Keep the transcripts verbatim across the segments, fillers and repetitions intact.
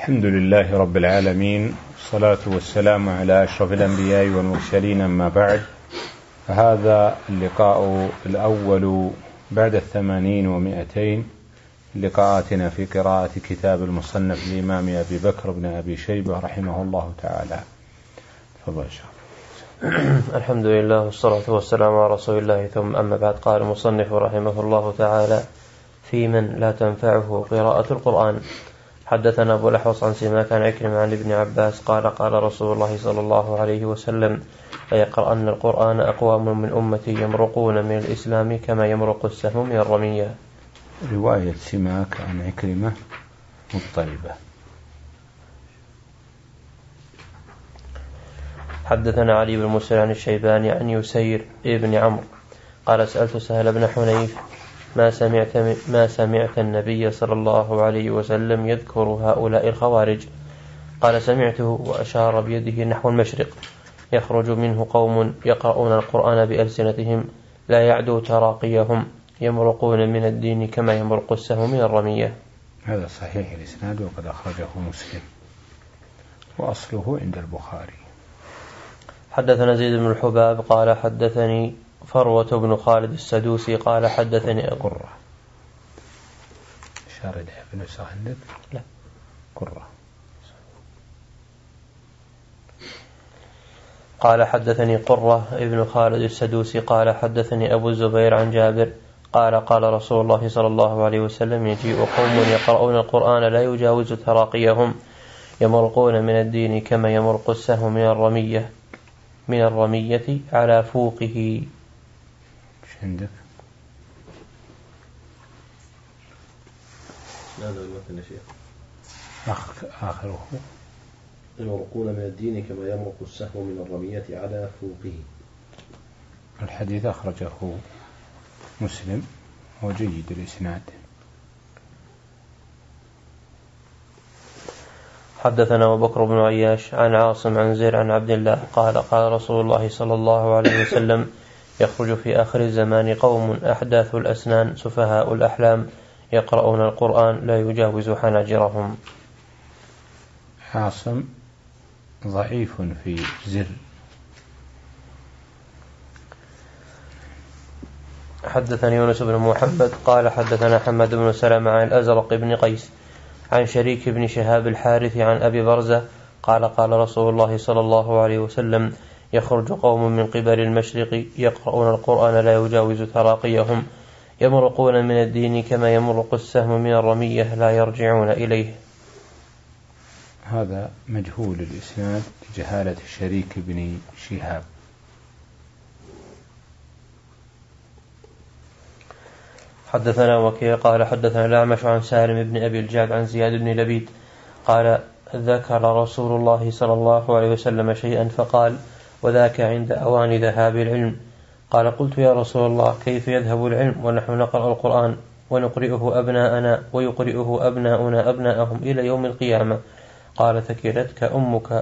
الحمد لله رب العالمين، والصلاة والسلام على أشرف الأنبياء والمرسلين، أما بعد، فهذا اللقاء الأول بعد الثمانين ومئتين لقاءاتنا في قراءة كتاب المصنف الإمام أبي بكر بن أبي شيبة رحمه الله تعالى. تفضل يا شيخ. الحمد لله والصلاة والسلام على رسول الله، ثم أما بعد. قال المصنف رحمه الله تعالى: في من لا تنفعه قراءة القرآن. حدثنا أبو الأحوص عن سماك عن عكرمة عن ابن عباس قال: قال رسول الله صلى الله عليه وسلم: ليقرأن القرآن أقوام من أمتي يمرقون من الإسلام كما يمرق السهم من الرمية. رواية سماك عن عكرمة مضطربة. حدثنا علي بن موسى عن الشيباني عن يسير ابن عمرو قال: سألت سهل بن حنيف: ما سمعت ما سمعت النبي صلى الله عليه وسلم يذكر هؤلاء الخوارج؟ قال: سمعته وأشار بيده نحو المشرق: يخرج منه قوم يقرؤون القرآن بألسنتهم لا يعدو تراقيهم يمرقون من الدين كما يمرق السهم من الرمية. هذا صحيح الإسناد وقد أخرجه مسلم وأصله عند البخاري. حدثنا زيد بن الحباب قال: حدثني فروة بن خالد السدوسي قال: حدثني قرة شارد ابن سهندك لا قرة قال: حدثني قرة ابن خالد السدوسي قال: حدثني أبو الزبير عن جابر قال: قال رسول الله صلى الله عليه وسلم: يجيء قوم يقرؤون القرآن لا يجاوز تراقيهم يمرقون من الدين كما يمرق السهم من الرمية من الرمية على فوقه. ايش عندك؟ هذا المثل يا شيخ. آخره: يمرقون من الدين كما يمرق السهم من الرمية على فوقه. الحديث أخرجه مسلم وجيد الإسناد. حدثنا أبو بكر بن عياش عن عاصم عن زير عن عبد الله قال: قال رسول الله صلى الله عليه وسلم: يخرج في آخر الزمان قوم أحداث الأسنان سفهاء الأحلام يقرؤون القرآن لا يجاوز حناجرهم. عاصم ضعيف في زر. حدثني يونس بن محمد قال: حدثنا حمد بن سلمة عن الأزرق بن قيس عن شريك بن شهاب الحارث عن أبي برزة قال: قال رسول الله صلى الله عليه وسلم: يخرج قوم من قبل المشرق يقرؤون القرآن لا يجاوز تراقيهم يمرقون من الدين كما يمرق السهم من الرمية لا يرجعون إليه. هذا مجهول الإسناد لجهالة شريك بن شهاب. حدثنا وكيع قال: حدثنا الأعمش عن سالم بن أبي الجعد عن زياد بن لبيد قال: ذكر رسول الله صلى الله عليه وسلم شيئا فقال: وذاك عند أوان ذهاب العلم. قال: قلت يا رسول الله: كيف يذهب العلم ونحن نقرأ القرآن ونقرئه أبناءنا ويقرئه أبناؤنا أبناءهم إلى يوم القيامة؟ قال: ثكلتك أمك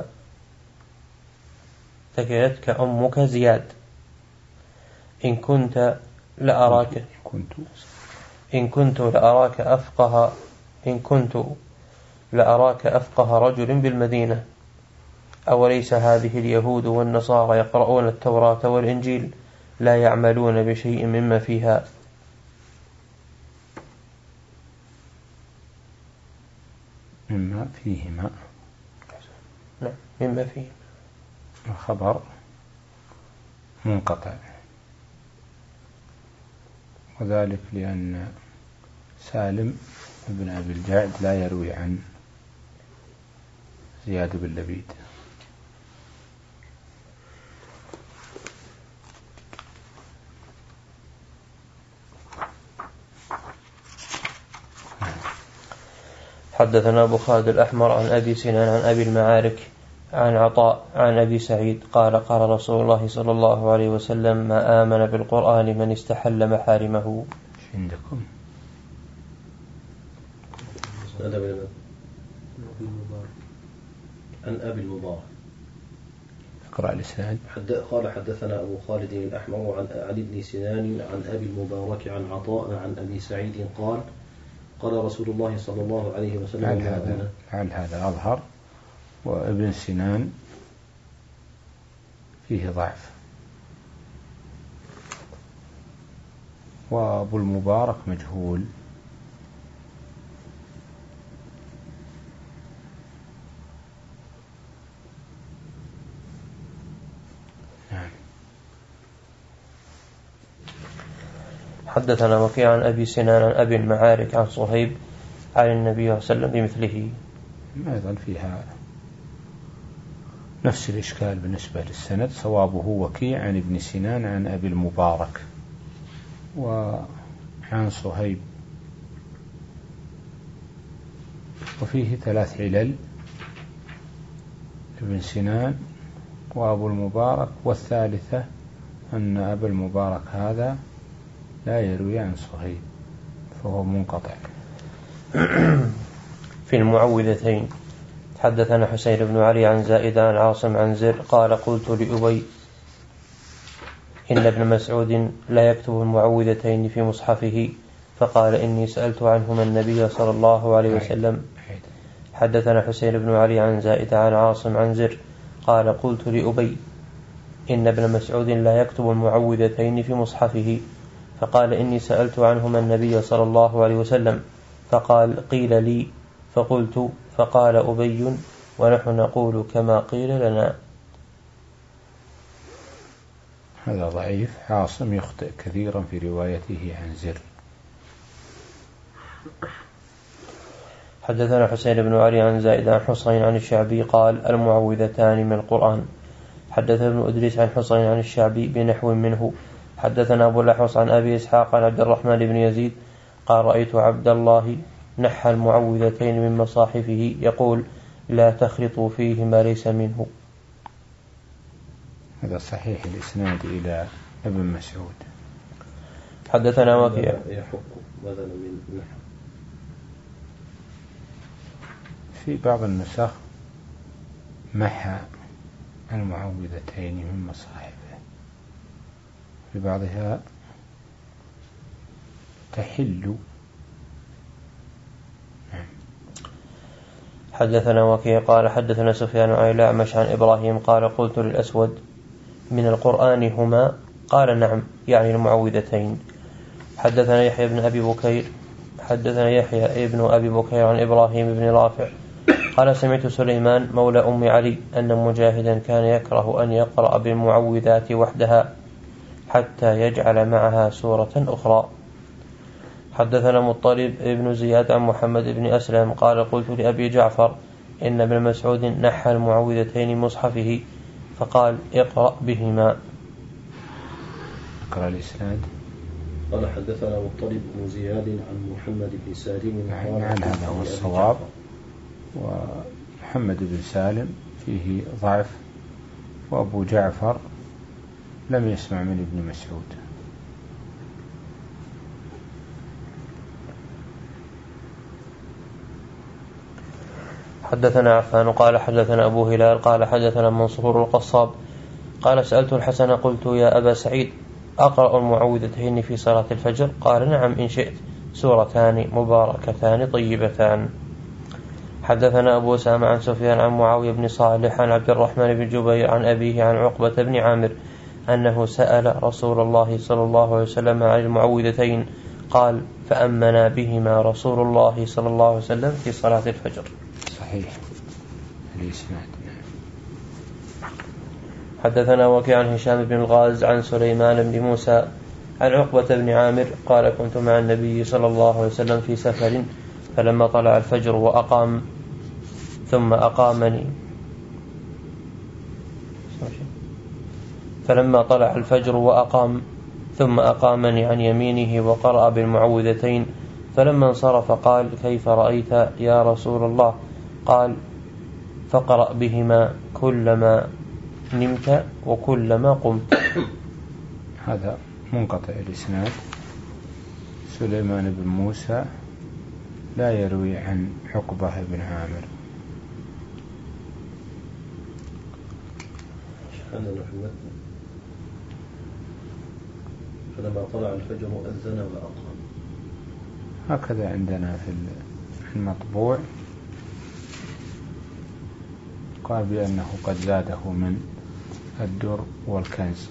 ثكلتك أمك زياد إن كنت لأراك كنت إن كنت لأراك أفقه إن كنت لأراك أفقه رجل بالمدينة. أوليس هذه اليهود والنصارى يقرؤون التوراة والإنجيل لا يعملون بشيء مما فيها؟ مما فيهما نعم مما فيهما. الخبر منقطع، وذلك لأن سالم بن أبي الجعد لا يروي عن زياد بن لبيد. حدثنا أبو خالد الأحمر عن أبي سنان عن أبي المعارك عن عطاء عن أبي سعيد قال: قال رسول الله صلى الله عليه وسلم: ما آمن بالقرآن من استحل محارمه. عندكم عن أبي المبارك. اقرأ الإسناد. حد قال: حدثنا أبو خالد الأحمر عن علي بن سنان عن أبي المبارك عن عطاء عن أبي سعيد قال: قال رسول الله صلى الله عليه وسلم لعل هذا, لعل هذا أظهر. وابن سنان فيه ضعف، وأبو المبارك مجهول. نعم. حدثنا وكيع عن أبي سنان عن أبي المعارك عن صهيب عن النبي صلى الله عليه وسلم بمثله. أيضا فيها نفس الإشكال بالنسبة للسند، صوابه وكيع عن ابن سنان عن أبي المبارك وعن صهيب، وفيه ثلاث علل: ابن سنان وأبو المبارك، والثالثة أن أبا المبارك هذا لا يروي عن صهيب فهو منقطع. في المعوذتين حدثنا حسين بن علي عن زائد عن عاصم عن زر قال قلت لأبي إن ابن مسعود لا يكتب المعوذتين في مصحفه، فقال إني سألت عنهما النبي صلى الله عليه وسلم. حدثنا حسين بن علي عن زائد عن عاصم عن زر قال قلت لأبي إن ابن مسعود لا يكتب المعوذتين في مصحفه، فقال إني سألت عنهما النبي صلى الله عليه وسلم، فقال قيل لي، فقلت، فقال أبي ونحن نقول كما قيل لنا. هذا ضعيف. عاصم يخطئ كثيرا في روايته عن زر. حدثنا حسين بن علي عن زائد عن حسين عن الشعبي قال المعوذتان من القرآن. حدثنا ابن أدريس عن حسين عن الشعبي بنحو منه. حدثنا أبو الأحوص عن أبي إسحاق عن عبد الرحمن بن يزيد قال رأيت عبد الله نحى المعوذتين من مصاحفه يقول لا تخلطوا فيه ما ليس منه. هذا صحيح الإسناد إلى ابن مسعود. حدثنا وكيع يحق بدلا من نحى. في بعض النسخ محى المعوذتين من مصاحفه، في بعضها تحل. حدثنا وكيع قال حدثنا سفيان عن الأعمش عن إبراهيم قال قلت للأسود من القرآن هما؟ قال نعم، يعني المعوذتين. حدثنا يحيى بن أبي بكير حدثنا يحيى ابن أبي بكير عن إبراهيم بن رافع قال سمعت سليمان مولى أم علي أن مجاهدا كان يكره أن يقرأ بالمعوذات وحدها حتى يجعل معها سورة أخرى. حدثنا مطلب ابن زياد عن محمد بن أسلم قال قلت لأبي جعفر إن ابن مسعود نحى المعوذتين مصحفه فقال اقرأ بهما. اقرأ الإسناد. قال حدثنا مطلب بن زياد عن محمد بن سالم قال هذا هو الصواب، ومحمد بن سالم فيه ضعف، وأبو جعفر لم يسمع من ابن مسعود. حدثنا عفان قال حدثنا أبو هلال قال حدثنا منصور القصاب قال سألت الحسن قلت يا أبا سعيد أقرأ المعوذتين في صلاة الفجر؟ قال نعم إن شئت، سورتان مباركتان طيبتان. حدثنا أبو أسامة عن سفيان عن معاوية بن صالح عن عبد الرحمن بن جبير عن أبيه عن عقبة بن عامر أنه سأل رسول الله صلى الله عليه وسلم عن المعوذتين قال فأمنا بهما رسول الله صلى الله عليه وسلم في صلاة الفجر. صحيح الإسناد. حدثنا وكيع عن هشام بن الغاز عن سليمان بن موسى عن عقبة بن عامر قال كنت مع النبي صلى الله عليه وسلم في سفر فلما طلع الفجر وأقام ثم أقامني فلما طلع الفجر وأقام ثم أقامني عن يمينه وقرأ بالمعوذتين، فلما انصرف قال كيف رأيت يا رسول الله؟ قال فقرأ بهما كلما نمت وكلما قمت. هذا منقطع الإسناد. سليمان بن موسى لا يروي عن عقبة بن عامر. فلما طلع الفجر أذن وأقام. هكذا عندنا في المطبوع قال بأنه قد زاده من الدر والكنز.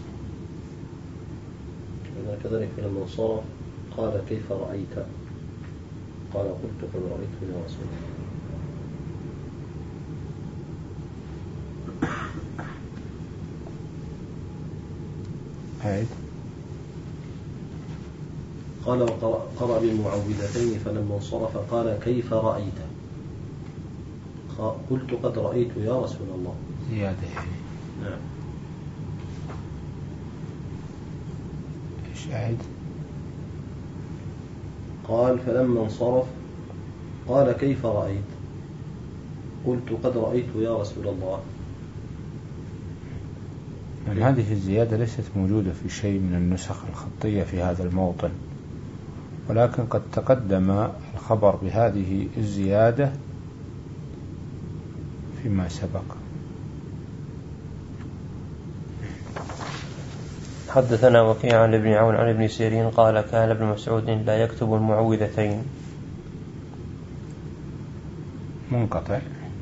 كذلك لما انصرف قال كيف رأيت؟ قال قلت قد رأيت يا رسول الله. عيد. قال وقرأ بالمعوذتين فلما انصرف قال كيف رأيت؟ قلت قد رأيت يا رسول الله. زيادة يعني. نعم. ايش عيد؟ قال فلما انصرف قال كيف رأيت؟ قلت قد رأيت يا رسول الله. من هذه الزيادة ليست موجودة في شيء من النسخ الخطية في هذا الموطن، ولكن قد تقدم الخبر بهذه الزيادة فيما سبق. حدثنا وكيع عن ابن عون عن ابن سيرين قال كان ابن مسعود لا يكتب المعوذتين. منقطع.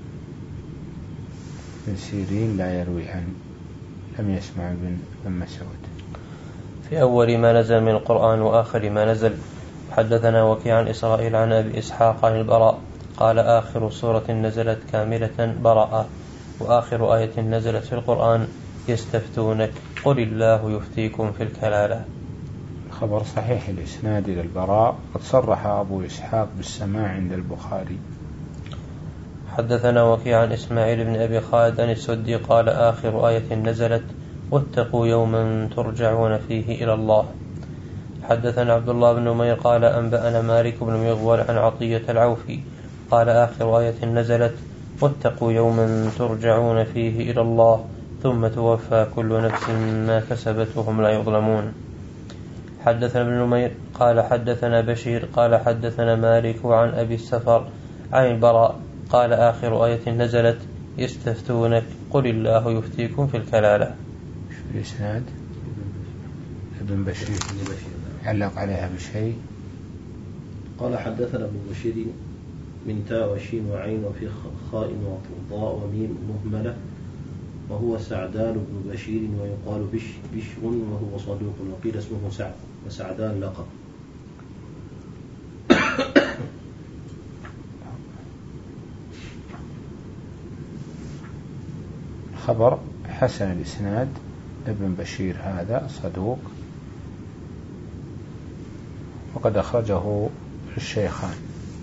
ابن سيرين لا يروي عن لم يسمع ابن مسعود في أول ما نزل من القرآن وآخر ما نزل. حدثنا وكيع عن إسرائيل عن أبي إسحاق عن البراء قال آخر سورة نزلت كاملة براءة، وآخر آية نزلت في القرآن يستفتونك قل الله يفتيكم في الكلالة. خبر صحيح الإسناد إلى البراء، قد صرح أبو إسحاق بالسماع عند البخاري. حدثنا وكيع عن إسماعيل بن أبي خالد عن السدي قال آخر آية نزلت واتقوا يوما ترجعون فيه إلى الله. حدثنا عبد الله بن نمير قال أنبأنا مالك بن مغول عن عطية العوفي قال آخر آية نزلت واتقوا يوما ترجعون فيه إلى الله ثم توفى كل نفس ما كسبت وهم لا يظلمون. حدثنا ابن نمير قال حدثنا بشير قال حدثنا مالك عن أبي السفر عن البراء قال آخر آية نزلت يستفتونك قل الله يفتيكم في الكلالة. في الإسناد ابن بشير علق عليها بشيء. قال حدثنا ابن بشير من تاء وشين وعين وفي خاء وضاء وميم مهملة وهو سعدان بن بشير ويقال بش بشر وهو صدوق وقيل اسمه سعد وسعدان لقب. خبر حسن الإسناد ابن بشير هذا صدوق وقد أخرجه الشيخان.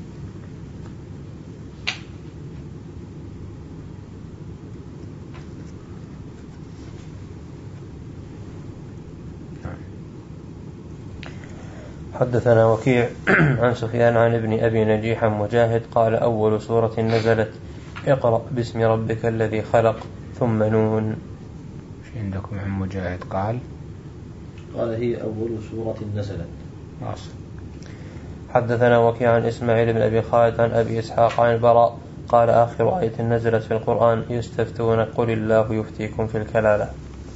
حدثنا وكيع عن سفيان عن ابن أبي نجيح مجاهد قال أول سورة نزلت اقرأ باسم ربك الذي خلق ثم نون. في عندكم عن مجاهد قال قال هي أول سورة نزلت. أصل. حدثنا وكيع عن إسماعيل بن أبي خالد عن أبي إسحاق عن البراء قال آخر آية نزلت في القرآن يستفتون قل الله يفتيكم في الكلالة.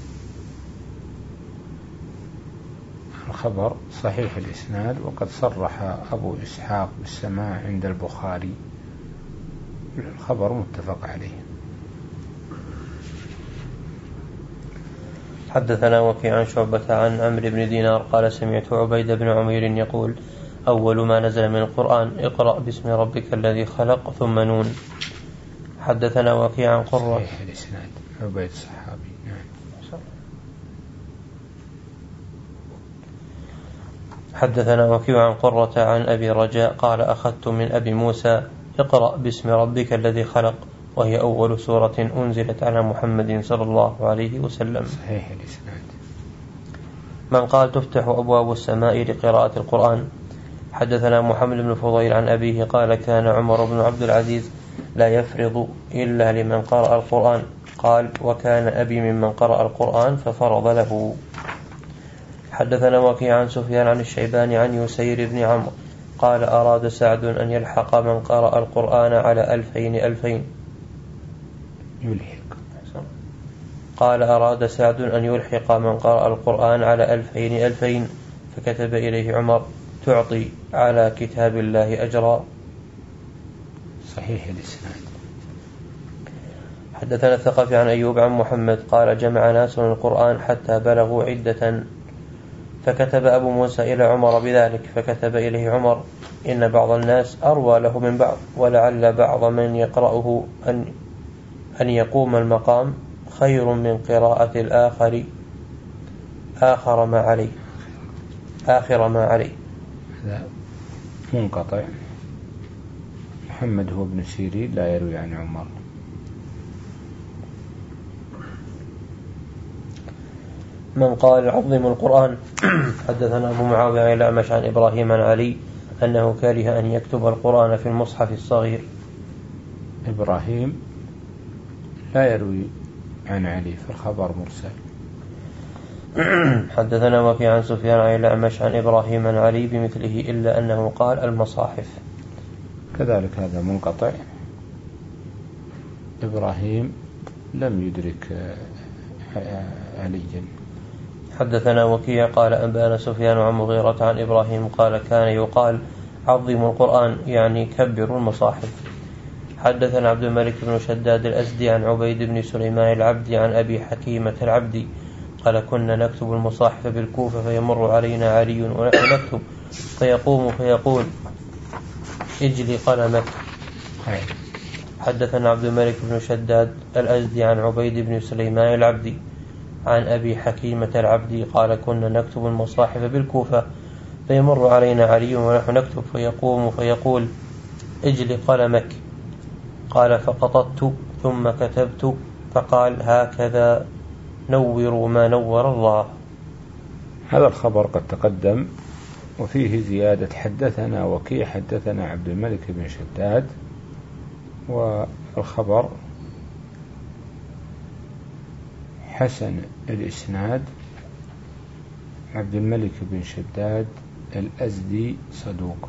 الخبر صحيح الإسناد وقد صرح أبو إسحاق بالسماع عند البخاري. الخبر متفق عليه. حدثنا وكيع عن شعبة عن عمرو بن دينار قال سمعت عبيد بن عمير يقول أول ما نزل من القرآن اقرأ باسم ربك الذي خلق ثم نون. حدثنا وكيع عن قرة صحيح الإسناد عبيد الصحابي. حدثنا وكيع عن قرة عن أبي رجاء قال أخذت من أبي موسى اقرأ باسم ربك الذي خلق وهي أول سورة أنزلت على محمد صلى الله عليه وسلم. صحيح الإسناد. من قال تفتح أبواب السماء لقراءة القرآن. حدثنا محمد بن فضيل عن أبيه قال كان عمر بن عبد العزيز لا يفرض إلا لمن قرأ القرآن قال وكان أبي ممن قرأ القرآن ففرض له. حدثنا وكيع عن سفيان عن الشيباني عن يسير بن عمرو قال أراد سعد أن يلحق من قرأ القرآن على ألفين ألفين يلحق. قال أراد سعد أن يلحق من قرأ القرآن على ألفين ألفين فكتب إليه عمر تعطي على كتاب الله أجرا. صحيح الإسناد. حدثنا الثقفي عن أيوب عن محمد قال جمع ناس القرآن حتى بلغوا عدة، فكتب أبو موسى إلى عمر بذلك، فكتب إليه عمر إن بعض الناس أروى له من بعض، ولعل بعض من يقرأه أن أن يقوم المقام خير من قراءة الآخر آخر ما عليه آخر ما عليه. هذا منقطع. محمد هو ابن سيرين لا يروي عن عمر. من قال عظم القرآن. حدثنا أبو معاوية عن الأعمش عن إبراهيم عن علي أنه كره أن يكتب القرآن في المصحف الصغير. إبراهيم لا يروي عن علي فالخبر مرسل. حدثنا وكيع عن سفيان عن الأعمش عن إبراهيم عن علي بمثله إلا أنه قال المصاحف. كذلك هذا منقطع. إبراهيم لم يدرك عليا. حدثنا وكيع قال أنبأنا سفيان عن مغيرة عن إبراهيم قال كان يقال عظموا القرآن يعني كبروا المصاحف. حدثنا عبد الملك بن شداد الأزدي عن عبيد بن سليمان العبدي عن أبي حكيمة العبدي قال كنا نكتب المصاحف بالكوفة فيمر علينا علي ونحن نكتب فيقوم فيقول اجلي قلمك. حدثنا عبد الملك بن شداد الأزدي عن عبيد بن سليمان العبدي عن أبي حكيمة العبدي قال كنا نكتب المصاحف بالكوفة فيمر علينا علي ونحن نكتب فيقوم فيقول اجل قلمك. قال فقطت ثم كتبت فقال هكذا نوروا ما نور الله. هذا الخبر قد تقدم وفيه زيادة حدثنا وكيع حدثنا عبد الملك بن شداد، والخبر حسن الإسناد. عبد الملك بن شداد الأزدي صدوق.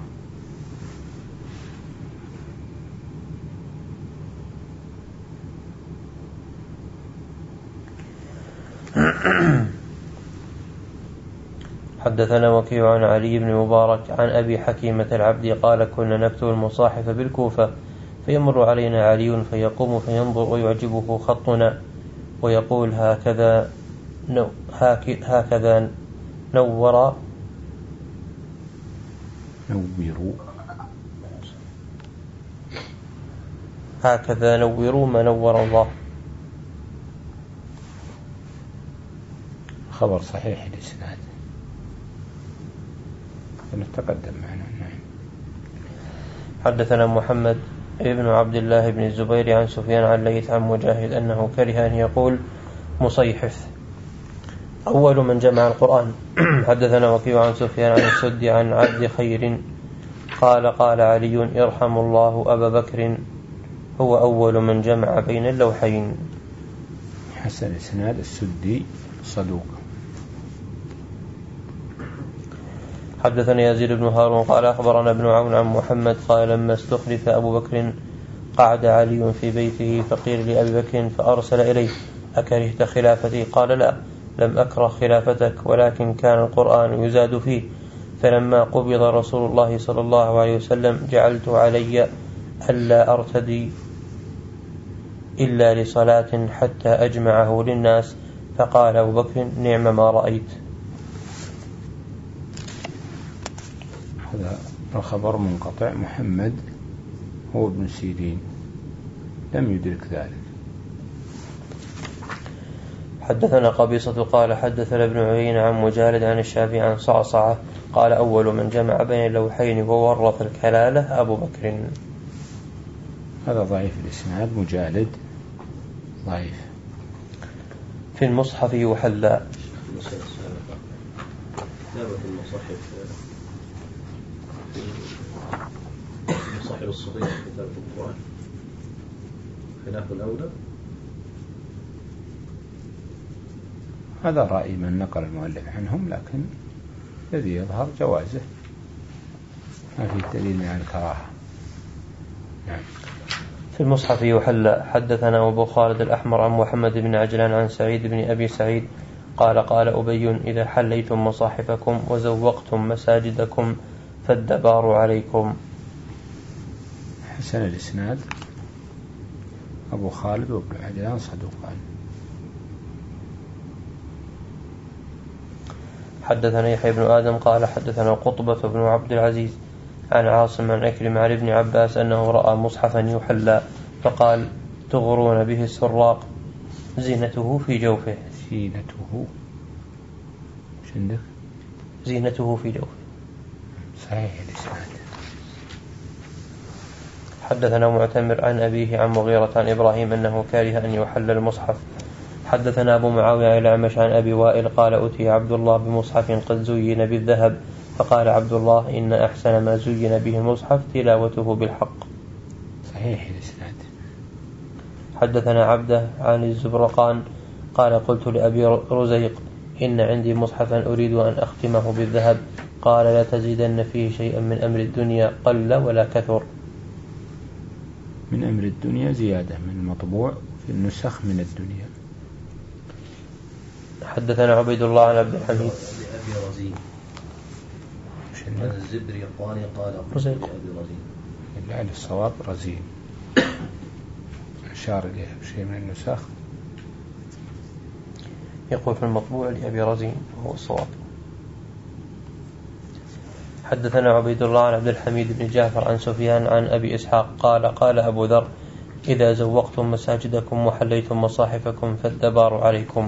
حدثنا وكيع عن علي بن مبارك عن أبي حكيمة العبدي قال كنا نكتب المصاحف بالكوفة فيمر علينا علي فيقوم فينظر ويعجبه خطنا ويقول هكذا نو هكذا نور نوروا هكذا نوروا ما نور الله. خبر صحيح الإسناد نتقدم معنا. حدثنا محمد ابن عبد الله بن الزبير عن سفيان عن ليث عن مجاهد أنه كره أن يقول مصيحف أول من جمع القرآن. حدثنا وكيع عن سفيان عن السد عن عبد خير قال قال علي يرحم الله أبا بكر هو أول من جمع بين اللوحين. حسن إسناد السدي صدوق. حدثنا يزيد بن هارون قال أخبرنا ابن عون عن محمد قال لما استخلف أبو بكر قعد علي في بيته فقيل لأبي بكر فأرسل إليه أكرهت خلافتي؟ قال لا لم أكره خلافتك ولكن كان القرآن يزاد فيه، فلما قبض رسول الله صلى الله عليه وسلم جعلت علي ألا أرتدي إلا لصلاة حتى أجمعه للناس، فقال أبو بكر نعم ما رأيت. هذا الخبر منقطع. محمد هو ابن سيرين لم يدرك ذلك. حدثنا قبيصة قال حدثنا ابن عيينة عن مجالد عن الشافعي عن صعصعة قال أول من جمع بين اللوحين وورث الكلالة أبو بكر. هذا ضعيف الإسناد. مجالد ضعيف. في المصحف يحلى كتابة المصاحف المصاحف الصغيرة كتابة القرآن خلاف الأولى. هذا رأي من نقل المؤلف عنهم، لكن الذي يظهر جوازه ما في دليل عن الكراهة. نعم. في المصحف يحلى. حدثنا أبو خالد الأحمر عن محمد بن عجلان عن سعيد بن أبي سعيد قال قال أبي إذا حليتم مصاحفكم وزوقتم مساجدكم فالدبار عليكم. حسن الإسناد. أبو خالد وابن عجلان صدوقان. حدثنا يحيى بن آدم قال حدثنا قطبة بن عبد العزيز عن عاصم عن أكرم عن ابن عباس أنه رأى مصحفا يحلى فقال تغرون به السراق زينته في جوفه. زينته شندك زينته في جوفه. صحيح الإسناد. حدثنا معتمر عن أبيه عن مغيرة عن إبراهيم أنه كاره أن يحل المصحف. حدثنا أبو معاوية الأعمش عن أبي وائل قال أتي عبد الله بمصحف قد زين بالذهب فقال عبد الله إن أحسن ما زين به المصحف تلاوته بالحق. صحيح الإسناد. حدثنا عبده عن الزبرقان قال قلت لأبي رزيق إن عندي مصحفا أريد أن أختمه بالذهب قال لا تزيدن فيه شيئا من أمر الدنيا قل ولا كثر. من أمر الدنيا زيادة من المطبوع في النسخ من الدنيا. حدثنا عبيد الله عن عبد الحميد لأبي رزين عن الزبري قال قال قلت لأبي رزين. لا الصواب رزين أشار إليه بشيء من النسخ. يقول في المطبوع لأبي رزين وهو الصواب. حدثنا عبيد الله عن عبد الحميد بن جعفر عن سفيان عن أبي إسحاق قال قال أبو ذر إذا زوقتم مساجدكم وحليتم مصاحفكم فالدبار عليكم.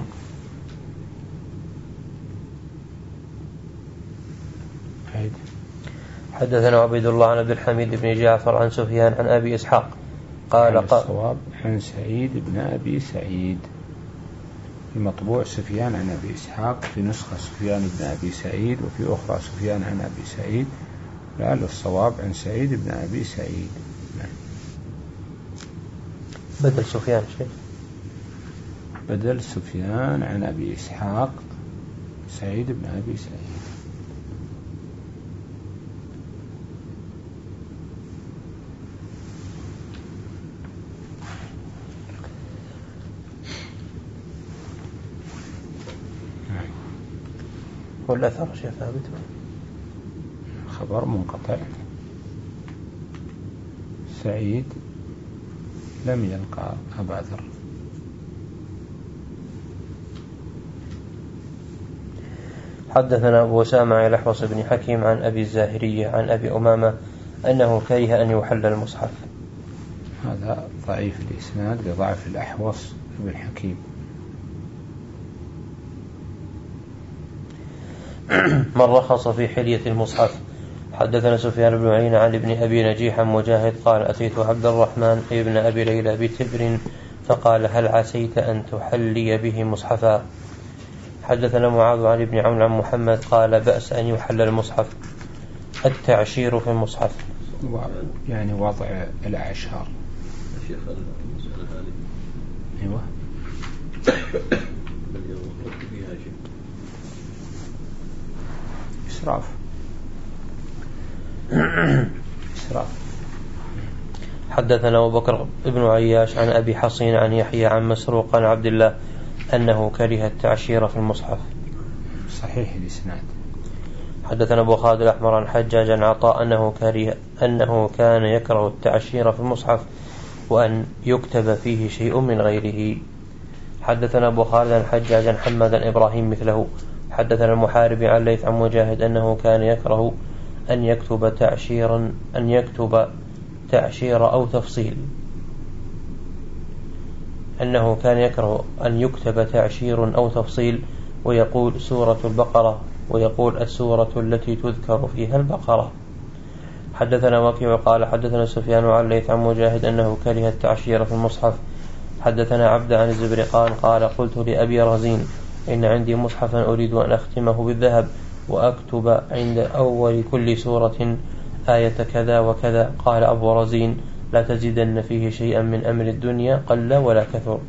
حدثنا عبيد الله عن عبد الحميد بن جعفر عن سفيان عن أبي إسحاق قال قال الصواب عن سعيد بن أبي سعيد. في مطبوع سفيان عن أبي إسحاق، في نسخة سفيان بن أبي سعيد، وفي أخرى سفيان عن أبي سعيد. لعل الصواب عن سعيد بن أبي سعيد. بدل سفيان شيء بدل سفيان عن أبي إسحاق سعيد بن أبي سعيد. والأثر شيء ثابت خبر منقطع. سعيد لم يلقى أبا ذر. حدثنا أبو أسامة عن الأحوص بن حكيم عن أبي الزاهرية عن أبي أمامة أنه كره أن يحل المصحف. هذا ضعيف الإسناد لضعف الأحوص بن حكيم. من رخص في حلية المصحف. حدثنا سفيان بن عيينة عن ابن أبي نجيح مجاهد قال أتيت عبد الرحمن ابن أبي ليلى بتبر فقال هل عسيت أن تحلي به مصحفا. حدثنا معاذ عن ابن عون عن محمد قال بأس أن يحل المصحف. التعشير في المصحف يعني وضع الأعشار. شيخ المسألة هذه أيوة إسراف. إسراف. حدثنا أبو بكر بن عياش عن أبي حصين عن يحيى عن مسروق عن عبد الله أنه كره التعشير في المصحف. صحيح الإسناد. حدثنا أبو خالد الأحمر عن حجاج عن عطاء أنه كره أنه كان يكره التعشير في المصحف وأن يكتب فيه شيء من غيره. حدثنا أبو خالد عن حجاج عن حماد عن إبراهيم مثله. حدثنا المحارب عن ليث عن مجاهد أنه كان يكره أن يكتب تعشيرا أن يكتب تعشير أو تفصيل أنه كان يكره أن يكتب تعشير أو تفصيل ويقول سورة البقرة ويقول السورة التي تذكر فيها البقرة. حدثنا وكيع قال حدثنا سفيان عن ليث عن مجاهد أنه كره التعشير في المصحف. حدثنا عبد عن الزبرقان قال قلت لأبي رزين إن عندي مصحفا أريد أن أختمه بالذهب وأكتب عند أول كل سورة آية كذا وكذا. قال أبو رزين لا تزيدن فيه شيئا من أمر الدنيا قل ولا كثر.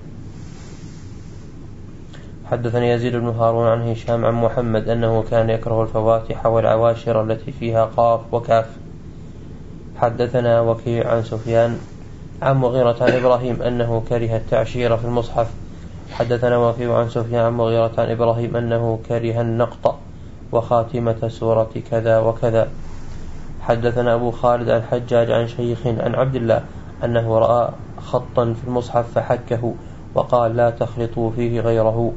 حدثني يزيد بن هارون عن هشام عن محمد أنه كان يكره الفواتح والعواشر التي فيها قاف وكاف. حدثنا وكيع عن سفيان عن مغيرة عن إبراهيم أنه كره التعشير في المصحف. حدثنا وكيع عن سفيان عن مغيرة عن إبراهيم أنه كره النقط وخاتمة سورة كذا وكذا. حدثنا أبو خالد عن حجاج عن شيخ عن عبد الله أنه رأى خطا في المصحف فحكه وقال لا تخلطوا فيه غيره.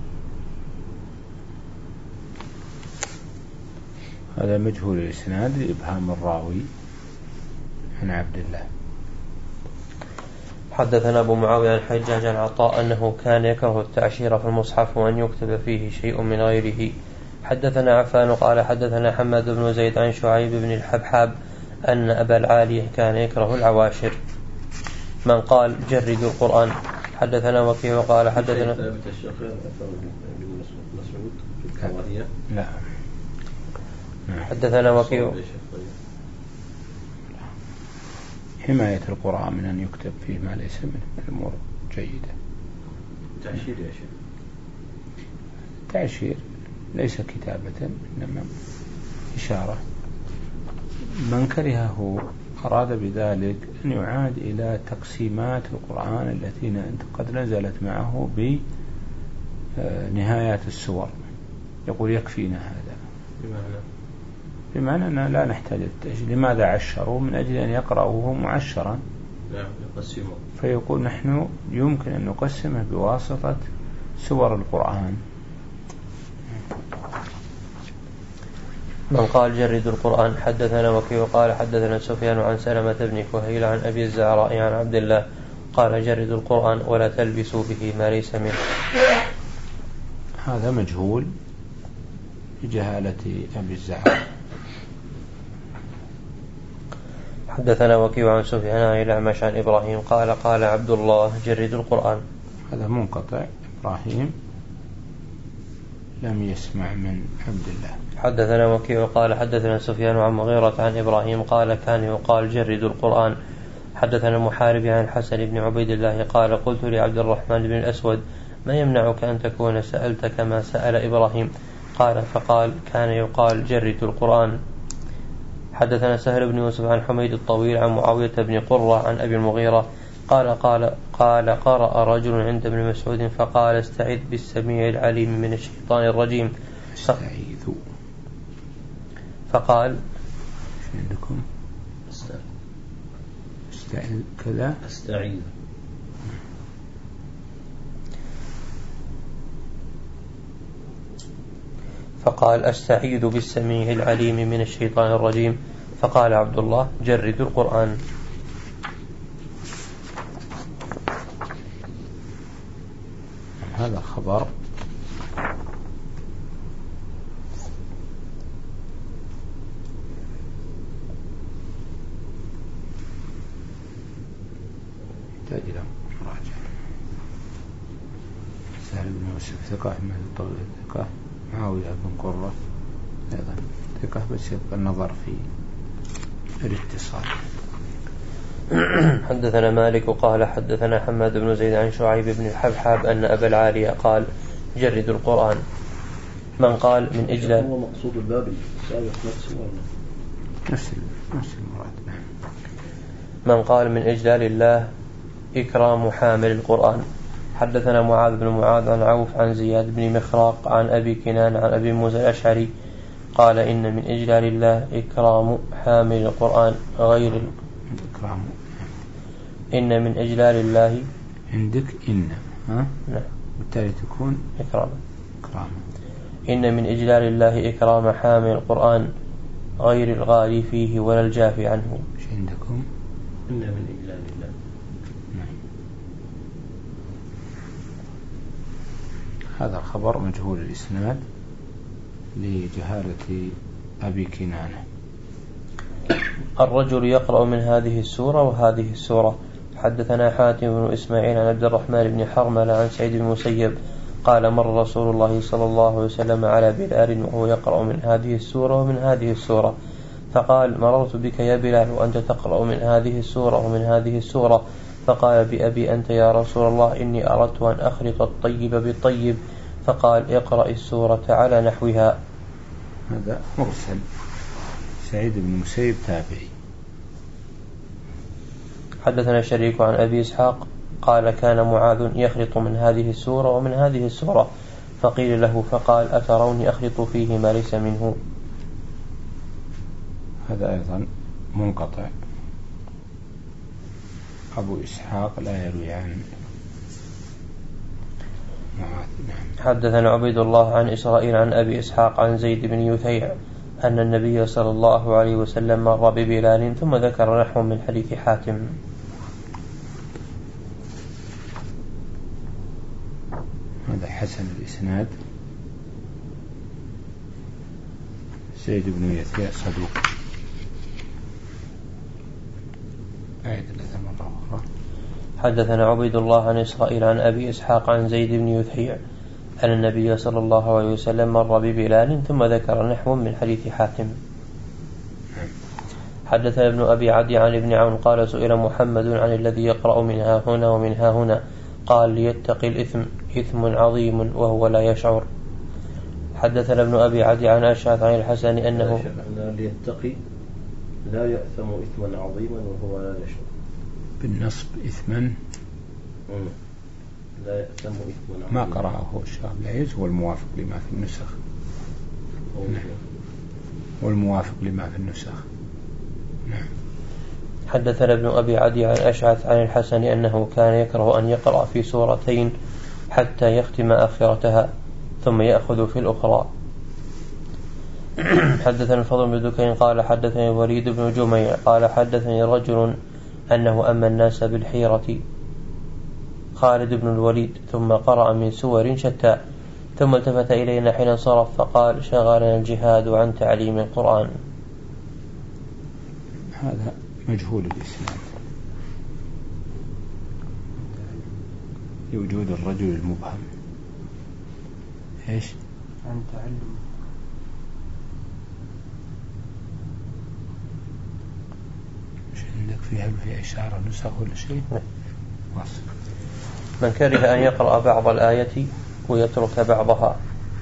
هذا مجهول الإسناد لإبهام الراوي عن عبد الله. حدثنا أبو معاوية عن حجاج عن عطاء أنه كان يكره التعشير في المصحف وأن يكتب فيه شيء من غيره. حدثنا عفان قال حدثنا حماد بن زيد عن شعيب بن الحبحاب أن أبا العالية كان يكره العواشر. من قال جرد القرآن. حدثنا وكيع وقال حدثنا لا حدثنا وكيع حماية القرآن من أن يكتب فيه ما ليس منه من الأمور جيدة. تعشير يا شيخ. تعشير ليس كتابة إنما إشارة. من كرهه أراد بذلك أن يعاد إلى تقسيمات القرآن التي قد نزلت معه بنهايات السور، يقول يكفينا هذا. بمعنى أننا لا نحتاج التعشير. لماذا عشروا؟ من أجل أن يقرأوه معشرا فيقول نحن يمكن أن نقسمه بواسطة سور القرآن. من قال جرد القرآن. حدثنا وكيع قال حدثنا سفيان عن سلمة بن كهيل عن أبي الزعراء عن عبد الله قال جرد القرآن ولا تلبسوا به ما ليس منه. هذا مجهول بجهالة أبي الزعراء. حدثنا وكيع عن سفيان عن الأعمش عن إبراهيم قال قال عبد الله جرد القرآن. هذا منقطع. إبراهيم لم يسمع من عبد الله. حدثنا وكيع قال حدثنا سفيان عن مغيرة عن إبراهيم قال كان يقال جرد القرآن. حدثنا المحارب عن الحسن بن عبيد الله قال قلت لعبد الرحمن بن الأسود ما يمنعك أن تكون سألت كما سأل إبراهيم؟ قال فقال كان يقال جرد القرآن. حدثنا سهل بن يوسف عن حميد الطويل عن معاوية بن قرة عن أبي المغيرة قال قال قال قرأ رجل عند ابن مسعود فقال استعذ بالسميع العليم من الشيطان الرجيم. استعيذ. فقال عندكم استعذ كذا استعيذ. فقال أستعيذ بالسميع العليم من الشيطان الرجيم. فقال عبد الله جرد القرآن. هذا خبر يحتاج إلى مراجعة. سهل بن يوسف ثقة، أحمد الطويل ثقة، معاوية بن قرة أيضا ثقة، بس يبقى النظر في الاتصال. حدثنا مالك قال حدثنا حماد بن زيد عن شعيب بن الحبحاب أن أبا العالية قال جرد القرآن. من قال من إجلال هو مقصود الباب السابق نفسه نفس نفس المراد. من قال من إجلال الله إكرام حامل القرآن. حدثنا معاذ بن معاذ عن عوف عن زياد بن مخراق عن أبي كنان عن أبي موسى الأشعري قال إن من إجلال الله إكرام حامل القرآن غير إكرام. إن من إجلال الله عندك إن ها نعم بالتالي تكون إكراما. إكرام. إن من إجلال الله إكرام حامل القرآن غير الغالي فيه ولا الجافي عنه. إيش عندكم؟ إن من إجلال الله. نعم. هذا الخبر مجهول الإسناد لجهالة أبي كنانة. الرجل يقرأ من هذه السورة وهذه السورة. حدثنا حاتم بن إسماعيل عن عبد الرحمن بن حرملة عن سعيد بن المسيب قال مر رسول الله صلى الله عليه وسلم على بلال وهو يقرأ من هذه السورة ومن هذه السورة فقال مررت بك يا بلال وأنت تقرأ من هذه السورة ومن هذه السورة فقال بأبي أنت يا رسول الله إني أردت أن أخلط الطيب بالطيب فقال اقرأ السورة على نحوها. هذا مرسل. سعيد بن المسيب تابعي. حدثنا شريك عن أبي إسحاق قال كان معاذ يخلط من هذه السورة ومن هذه السورة فقيل له فقال أتروني أخلط فيه ما ليس منه. هذا أيضا منقطع. أبو إسحاق لا يروي عن معاذ. حدثنا عبيد الله عن إسرائيل عن أبي إسحاق عن زيد بن يثيع أن النبي صلى الله عليه وسلم مر ببلال ثم ذكر نحو من حديث حاتم. هذا حسن الإسناد. زيد بن يثيع صدوق. أعيد ثلاث مرة أخرى. حدثنا عبيد الله عن إسرائيل عن أبي إسحاق عن زيد بن يثيع أن النبي صلى الله عليه وسلم مر ببلال ثم ذكر نحو من حديث حاتم. حدثنا ابن أبي عدي عن ابن عون قال سئل محمد عن الذي يقرأ منها هنا ومنها هنا قال ليتقي الإثم إثم عظيم وهو لا يشعر. حدثنا ابن أبي عدي عن أشعث عن الحسن أنه ليتقي لا يأثم إثما عظيما وهو لا يشعر. بالنصب إثما لا يأثم إثما عظيما. ما قرأه الشاب العيز هو الموافق لما في النسخ. نعم. والموافق لما في النسخ. نعم. حدثنا ابن أبي عدي عن أشعث عن الحسن أنه كان يكره أن يقرأ في سورتين حتى يختم آخرتها ثم يأخذ في الأخرى. حدثنا الفضل بن دكين قال حدثني الوليد بن جميع قال حدثني رجل أنه أما الناس بالحيرة خالد بن الوليد ثم قرأ من سور شتى ثم التفت إلينا حين انصرف فقال شغلنا الجهاد عن تعليم القرآن. هذا مجهول الإسلام لوجود الرجل المبهم. إيش؟ عن تعلم. مش عندك فيها في إشارة نسخ ولا شيء؟ واصل. من كره أن يقرأ بعض الآية ويترك بعضها.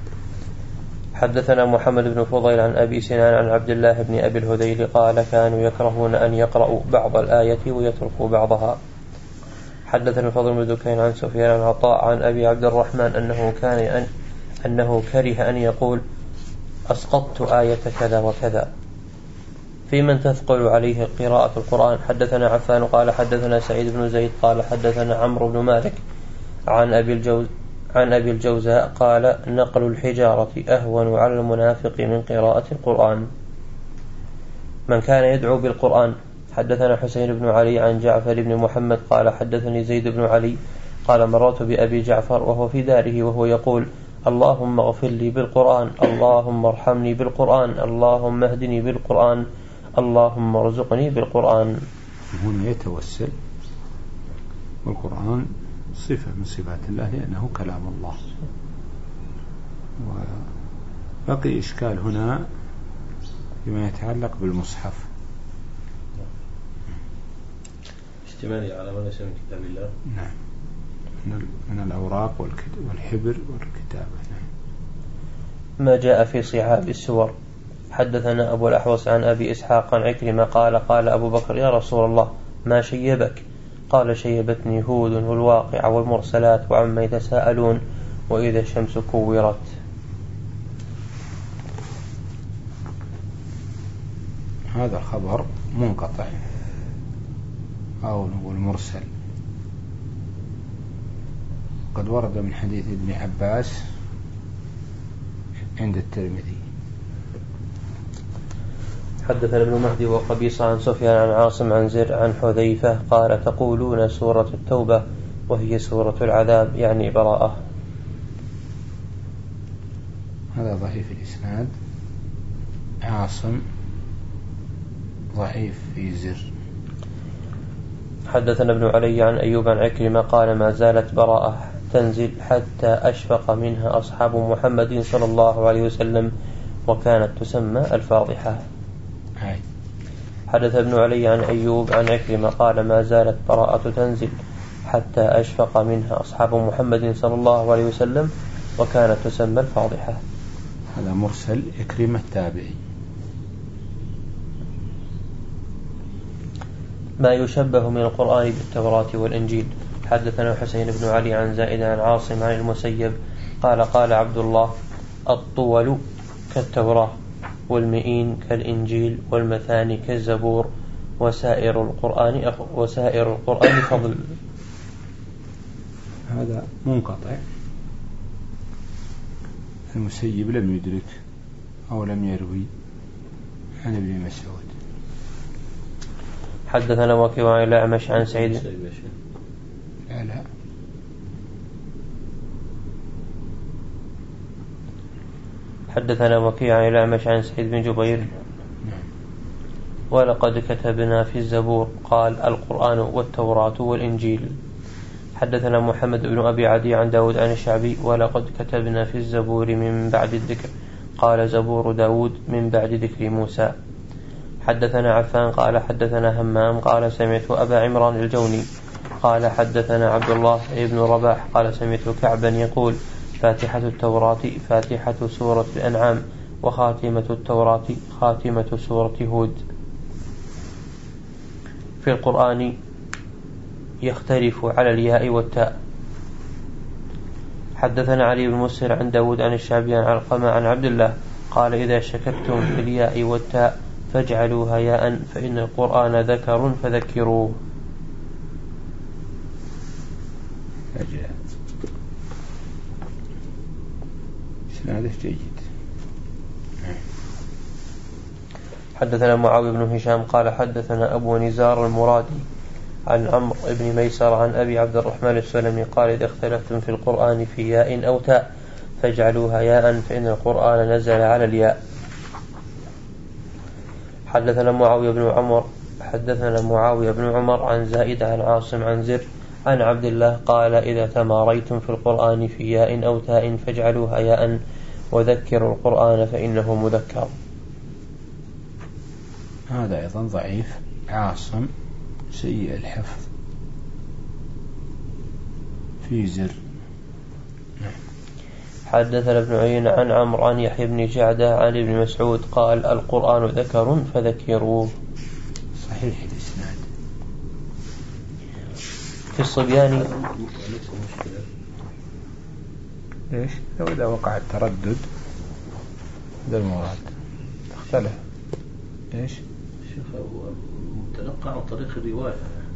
حدثنا محمد بن فضيل عن أبي سنان عن عبد الله بن أبي الهذيل قال كانوا يكرهون أن يقرأوا بعض الآية ويتركوا بعضها. حدثنا الفضل بن دكين عن سفيان عن عطاء عن أبي عبد الرحمن أنه كان أن أنه كره أن يقول أسقطت آية كذا وكذا في من تثقل عليه قراءة القرآن. حدثنا عفان قال حدثنا سعيد بن زيد قال حدثنا عمرو بن مالك عن أبي الجوز عن أبي الجوزاء قال نقل الحجارة أهون على المنافق من قراءة القرآن. من كان يدعو بالقرآن. حدثنا حسين بن علي عن جعفر بن محمد قال حدثني زيد بن علي قال مررت بأبي جعفر وهو في داره وهو يقول اللهم اغفر لي بالقرآن اللهم ارحمني بالقرآن اللهم اهدني بالقرآن اللهم ارزقني بالقرآن. هنا يتوسل والقرآن صفة من صفات الله لأنه كلام الله. وبقي إشكال هنا فيما يتعلق بالمصحف اشتمالي على ما ليس من كتاب الله. نعم من الأوراق والحبر والكتابة. نعم. ما جاء في صعاب السور. حدثنا أبو الأحوص عن أبي إسحاق عن عكرمة قال قال أبو بكر يا رسول الله ما شيبك؟ قال شيبتني هود والواقع والمرسلات وعما يتساءلون وإذا الشمس كورت. هذا الخبر منقطع أو نقول مرسل. قد ورد من حديث ابن عباس عند الترمذي. حدثنا ابن مهدي وقبيصة عن سفيان عن عاصم عن زر عن حذيفة قال تقولون سورة التوبة وهي سورة العذاب يعني براءة. هذا ضعيف الإسناد. عاصم ضعيف في زر. حدثنا ابن علي عن أيوب عن عكرمة قال ما زالت براءة تنزل حتى أشفق منها أصحاب محمد صلى الله عليه وسلم وكانت تسمى الفاضحة. حدث ابن علي عن أيوب عن عكرمة قال ما زالت براءة تنزل حتى أشفق منها أصحاب محمد صلى الله عليه وسلم وكانت تسمى الفاضحة. هذا مرسل عكرمة التابعي. ما يشبه من القرآن بالتوراة والإنجيل. حدثنا حسين بن علي عن زائد عن عاصم عن المسيب قال قال عبد الله الطول كالتوراة والمئين كالإنجيل والمثاني كالزبور وسائر القرآن وسائر القرآن فضل. هذا منقطع. المسيب لم يدرك أو لم يروي عن ابن مسعود. حدثنا وكيع عن الأعمش عن سعيد لا لا حدثنا وكيع عن الأعمش عن سعيد بن جبير ولقد كتبنا في الزبور قال القرآن والتوراة والإنجيل. حدثنا محمد بن أبي عدي عن داود عن الشعبي ولقد كتبنا في الزبور من بعد الذكر قال زبور داود من بعد ذكر موسى. حدثنا عفان قال حدثنا همام قال سمعت أبا عمران الجوني قال حدثنا عبد الله بن رباح قال سمعت كعبا يقول فاتحة التوراة فاتحة سورة الأنعام وخاتمة التوراة خاتمة سورة هود. في القرآن يختلف على الياء والتاء. حدثنا علي بن مسهر عن داود عن الشعبي عن علقمة عن عبد الله قال إذا شككتم في الياء والتاء فاجعلوها ياء فإن القرآن ذكر فذكروه. هذا جيد. حدثنا معاوية بن هشام قال حدثنا أبو نزار المرادي عن عمرو بن ميسر عن أبي عبد الرحمن السلمي قال إذا اختلفتم في القرآن في ياء أو تاء فاجعلوها ياء فإن القرآن نزل على الياء. حدثنا معاوية بن عمر حدثنا معاوية بن عمر عن زائد عن عاصم عن زر عن عبد الله قال إذا تماريتم في القرآن في ياء أو تاء فاجعلوها ياء وذكروا القرآن فإنه مذكر. هذا أيضا ضعيف. عاصم سيء الحفظ في زر. حدثنا ابن عيينة عن عمرو عن يحيى بن جعدة عن ابن مسعود قال القرآن ذكر فذكروه. صحيح الإسناد. في الصبيان ليش لو إذا وقع التردد هذا المراد تختلف. إيش شيخ متلقى عن طريق الرواية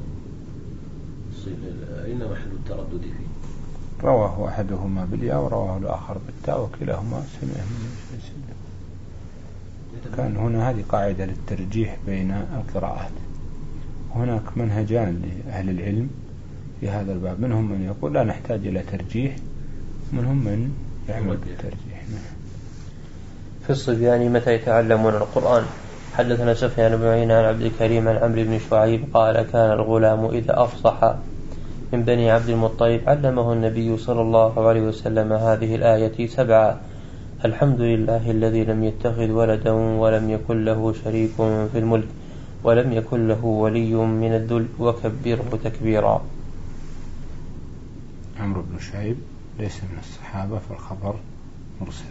أين محل التردد فيه؟ رواه أحدهما بالياء ورواه الآخر بالتاء وكلاهما سمعه من وسلم. كان هنا هذه قاعدة للترجيح بين القراءات. هناك منهجان لأهل العلم في هذا الباب، منهم من يقول لا نحتاج إلى ترجيح، منهم من يعمل بالترجيح. في الصبيان متى يتعلمون القرآن. حدثنا سفيان بن عيينة عن عبد الكريم عن عمرو بن شعيب قال كان الغلام إذا أفصح من بني عبد المطلب علمه النبي صلى الله عليه وسلم هذه الآية سبعة الحمد لله الذي لم يتخذ ولدا ولم يكن له شريك في الملك ولم يكن له ولي من الذل وكبره تكبيرا. عمرو بن شعيب ليس من الصحابة فالخبر مرسل.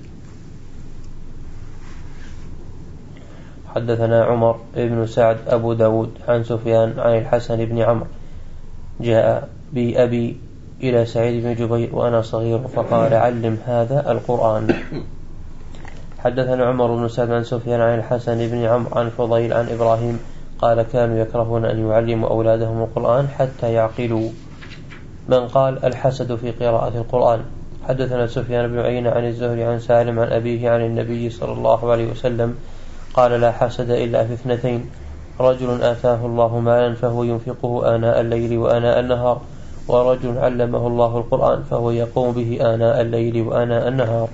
حدثنا عمر بن سعد أبو داود عن سفيان عن الحسن بن عمرو جاء بي أبي إلى سعيد بن جبير وأنا صغير فقال علم هذا القرآن. حدثنا عمر بن سعد عن سفيان عن الحسن بن عمرو عن فضيل عن إبراهيم قال كانوا يكرهون أن يعلموا أولادهم القرآن حتى يعقلوا. من قال الحسد في قراءة القرآن. حدثنا سفيان بن عيينة عن الزهري عن سالم عن أبيه عن النبي صلى الله عليه وسلم قال لا حسد إلا في اثنتين رجل آتاه الله مالا فهو ينفقه آناء الليل وآناء النهار ورجل علمه الله القرآن فهو يقوم به آناء الليل وآناء النهار.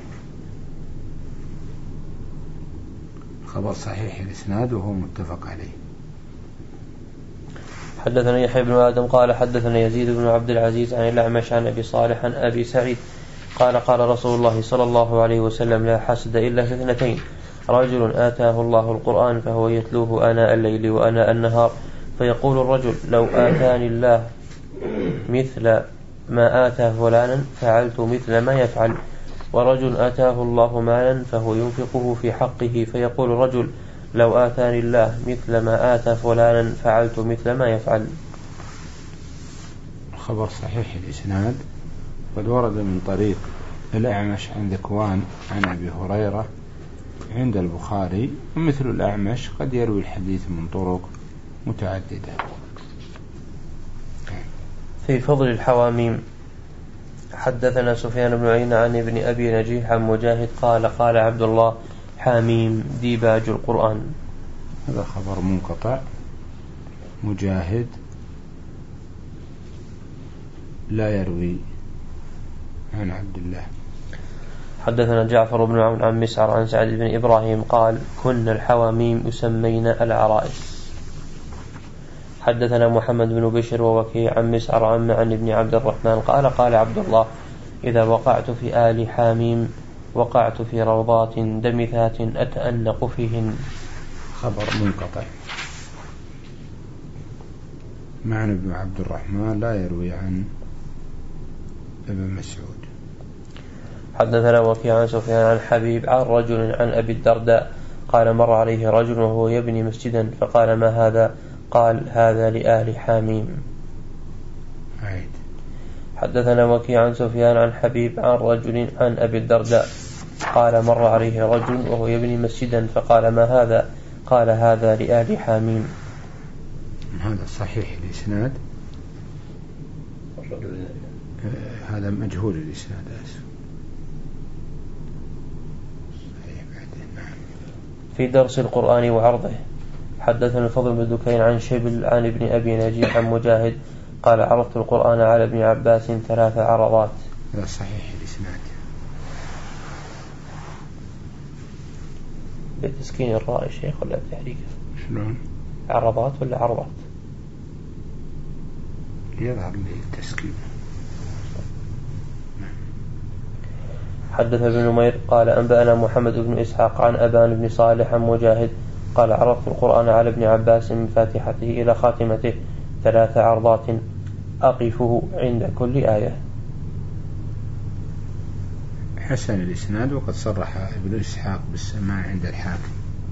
خبر صحيح الإسناد وهو متفق عليه. حدثنا يحيى بن آدم قال حدثنا يزيد بن عبد العزيز عن الأعمش عن أبي صالح عن أبي سعيد قال قال رسول الله صلى الله عليه وسلم لا حسد إلا في اثنتين رجل آتاه الله القرآن فهو يتلوه آناء الليل وآناء النهار فيقول الرجل لو آتاني الله مثل ما آتى فلانا فعلت مثل ما يفعل. ورجل آتاه الله مالا فهو ينفقه في حقه فيقول الرجل لو آتاني الله مثل ما آتى فلانا فعلت مثل ما يفعل. خبر صحيح الإسناد. قد ورد من طريق الأعمش عن ذكوان عن أبي هريرة عند البخاري، ومثل الأعمش قد يروي الحديث من طرق متعددة. في فضل الحواميم. حدثنا سفيان بن عيينة عن ابن أبي نجيح عن مجاهد قال قال عبد الله: حاميم ديباج القرآن. هذا خبر منقطع. مجاهد لا يروي عن عبد الله. حدثنا جعفر بن عون عن مسعر عن سعد بن إبراهيم قال: كنا الحواميم يسمين العرائس. حدثنا محمد بن بشر ووكيع عن مسعر عن عن ابن عبد الرحمن قال قال عبد الله: إذا وقعت في آل حاميم وقعت في روضات دمثات أتأنق فيهن. خبر منقطع. معن بن عبد الرحمن لا يروي عن ابن مسعود. حدثنا وكيع عن سفيان عن حبيب عن رجل عن أبي الدرداء قال: مر عليه رجل وهو يبني مسجدا فقال: ما هذا؟ قال: هذا لآل حاميم. عيد. حدثنا وكيع عن سفيان عن حبيب عن رجل عن أبي الدرداء قال: مر عليه رجل وهو يبني مسجدا فقال: ما هذا؟ قال: هذا لآل حاميم. هذا صحيح الإسناد. هذا مجهول الإسناد. في درس القرآن وعرضه. حدثنا الفضل بن دكين عن شبل عن ابن أبي نجيح عن مجاهد قال: عرضت القرآن على ابن عباس ثلاث عرضات. هذا صحيح الإسناد. بتسكين الراء شيخ ولا بتحريك؟ شلون؟ عرضات ولا عرضات؟ يظهر لي التسكين. حدث ابن نمير قال: أنبأنا محمد بن إسحاق عن أبان بن صالح عن مجاهد قال: عرضت القرآن على ابن عباس من فاتحته إلى خاتمته ثلاث عرضات أقفه عند كل آية. حسن الإسناد. وقد صرح ابن إسحاق بالسماع عند الحاكم.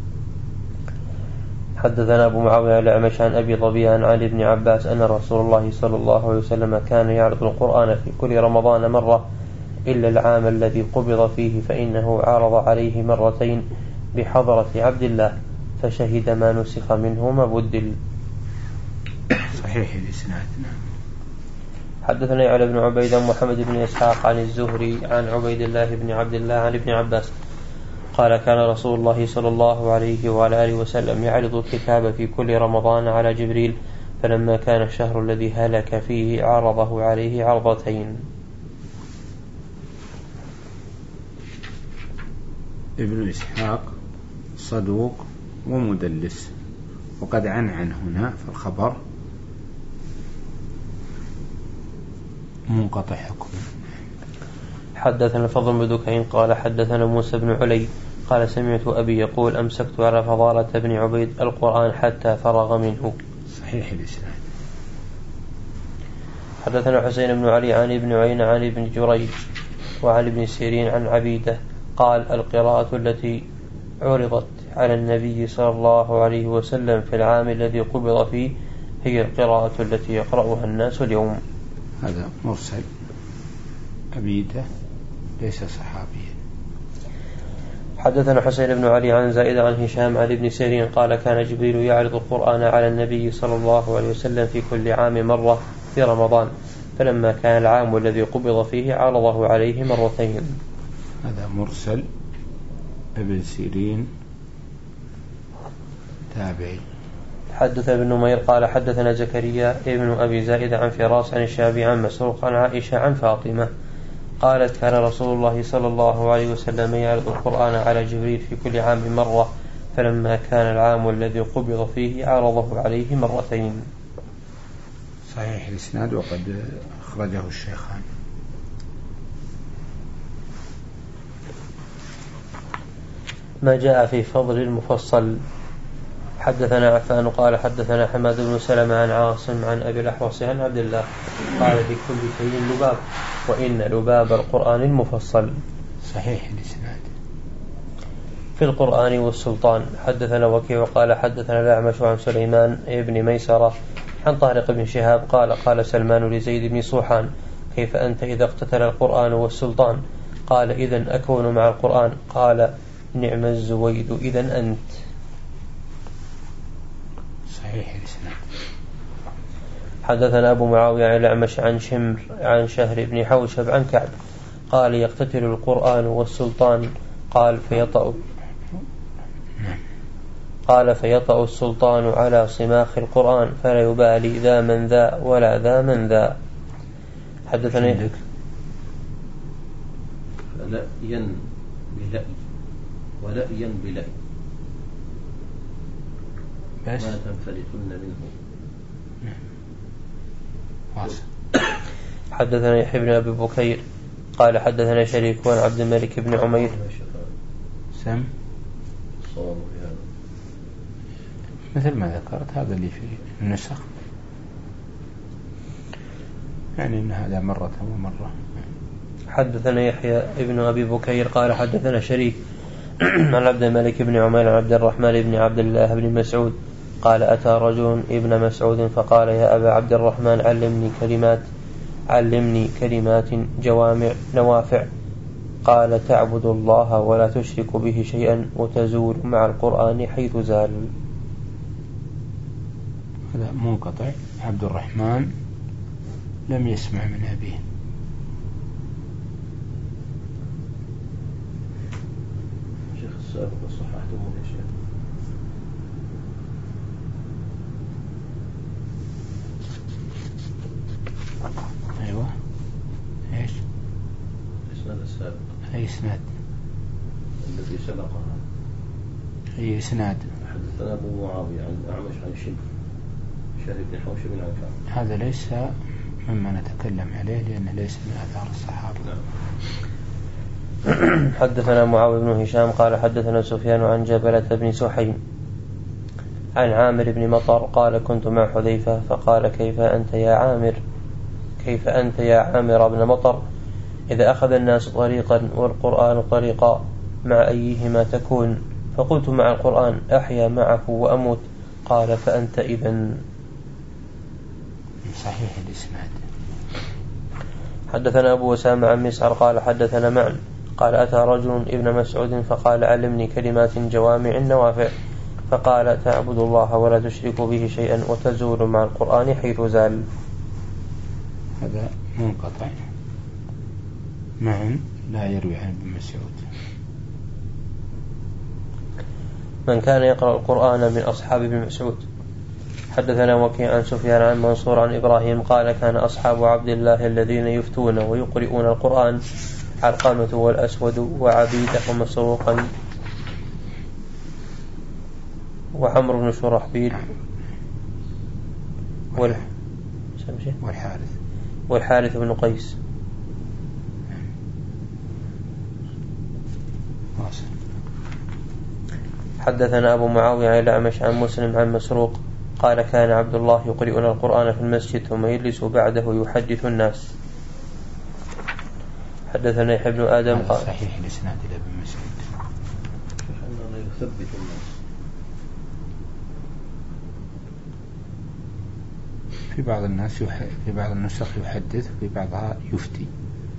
حدثنا أبو معاوية الأعمش عن أبي ظبيان عن ابن عباس أن رسول الله صلى الله عليه وسلم كان يعرض القرآن في كل رمضان مرة إلا العام الذي قبض فيه فإنه عرض عليه مرتين بحضرة عبد الله فشهد ما نسخ منه ما بدل. صحيح الإسناد. حدثنا يعلى بن عبيد محمد بن إسحاق عن الزهري عن عبيد الله بن عبد الله عن ابن عباس قال: كان رسول الله صلى الله عليه وعلى آله وسلم يعرض الكتاب في كل رمضان على جبريل، فلما كان الشهر الذي هلك فيه عرضه عليه عرضتين. ابن إسحاق صدوق ومدلس، وقد عنعن هنا في الخبر منقطع حكم. حدثنا الفضل بن دكين قال: حدثنا موسى بن علي قال: سمعت أبي يقول: أمسكت على فضالة بن عبيد القرآن حتى فرغ منه. صحيح الإسناد. حدثنا حسين بن علي عن ابن عين عن ابن جريج وعن ابن سيرين عن عبيدة قال: القراءة التي عرضت على النبي صلى الله عليه وسلم في العام الذي قبض فيه هي القراءة التي يقرأها الناس اليوم. هذا مرسل. عبيدة ليس صحابيا. حدثنا حسين بن علي عن زائد عن هشام عن ابن سيرين قال: كان جبريل يعرض القرآن على النبي صلى الله عليه وسلم في كل عام مرة في رمضان، فلما كان العام الذي قبض فيه عرضه عليه مرتين. هذا مرسل. ابن سيرين تابعي. حدث ابن نمير قال: حدثنا زكريا ابن أبي زائد عن فراس عن الشعبي عن مسروق عن عائشة عن فاطمة قالت: كان رسول الله صلى الله عليه وسلم يعرض القرآن على جبريل في كل عام مرة، فلما كان العام الذي قبض فيه عرضه عليه مرتين. صحيح الإسناد. وقد أخرجه الشيخان. ما جاء في فضل المفصل. حدثنا عفان قال: حدثنا حماد بن سلمة عن عاصم عن أبي الأحوص عن عبد الله قال: في كل شيء لباب وإن لباب القرآن المفصل. صحيح الإسناد. في القرآن والسلطان. حدثنا وكيع قال: حدثنا الأعمش عن سليمان بن ميسرة عن طارق بن شهاب قال: قال سلمان لزيد بن صوحان: كيف أنت إذا اقتتل القرآن والسلطان؟ قال: إذن أكون مع القرآن. قال: نعم الزويد إذن أنت. صحيح الإسناد. حدثنا أبو معاوية عن الأعمش عن شمر عن شهر بن حوشب عن كعب قال يقتتل القرآن والسلطان قال فيطأ قال فيطأ السلطان على صماخ القرآن فلا يبالي ذا من ذا ولا ذا من ذا. حدثني فلأيا بلأي ولأيا بلأي ما تنفلتن منه. حدثنا يحيى بن أبي بكير قال حدثنا شريك عن عبد الملك بن عمير سم صواب في هذا مثل ما ذكرت هذا اللي في النسخ يعني إن هذا مرة ومرة. حدثنا يحيى ابن أبي بكير قال حدثنا شريك عن عبد الملك بن عمير عن عبد الرحمن بن عبد الله بن مسعود قال أتى رجل ابن مسعود فقال يا أبا عبد الرحمن علمني كلمات علمني كلمات جوامع نوافع. قال تعبد الله ولا تشرك به شيئا وتزول مع القرآن حيث زال. هذا منقطع. عبد الرحمن لم يسمع من أبيه. شيخ السابق صححتموه يا شيخ. أيوة إيش الإسناد السابق أي إسناد الذي سبقها أي إسناد. حدثنا أبو معاوية عن أعمش عن شمر شهر بن حوشب عن كعب. هذا ليس مما نتكلم عليه لأنه ليس من آثار الصحابة. حدثنا معاوية بن هشام قال حدثنا سفيان عن جبلة بن سحيم عن عامر بن مطر قال كنت مع حذيفة فقال كيف أنت يا عامر كيف أنت يا عامر بن مطر إذا أخذ الناس طريقا والقرآن طريقا مع أيهما تكون؟ فقلت مع القرآن أحيا معه وأموت. قال فأنت إذن. صحيح الإسناد. حدثنا أبو أسامة عن مسعر قال حدثنا معن قال أتى رجل ابن مسعود فقال علمني كلمات جوامع نوافع. فقال تعبد الله ولا تشرك به شيئا وتزول مع القرآن حيث زال. هذا منقطع معن لا يروي عن ابن مسعود. من كان يقرأ القرآن من أصحاب ابن مسعود. حدثنا وكيع عن سفيان عن منصور عن إبراهيم قال كان أصحاب عبد الله الذين يفتون ويقرؤون القرآن علقمة والأسود وعبيدة ومسروقا وعمر بن شرحبيل والحارث والحارث بن قيس. حدثنا أبو معاوية عن الأعمش عن مسلم عن مسروق قال كان عبد الله يقرئنا القرآن في المسجد ثم يجلس بعده يحدث الناس. حدثنا يحيى بن آدم قال صحيح الإسناد إلى ابن مسعود. أنه يثبت الناس. في بعض الناس في بعض النسخ يحدث في بعضها يفتي.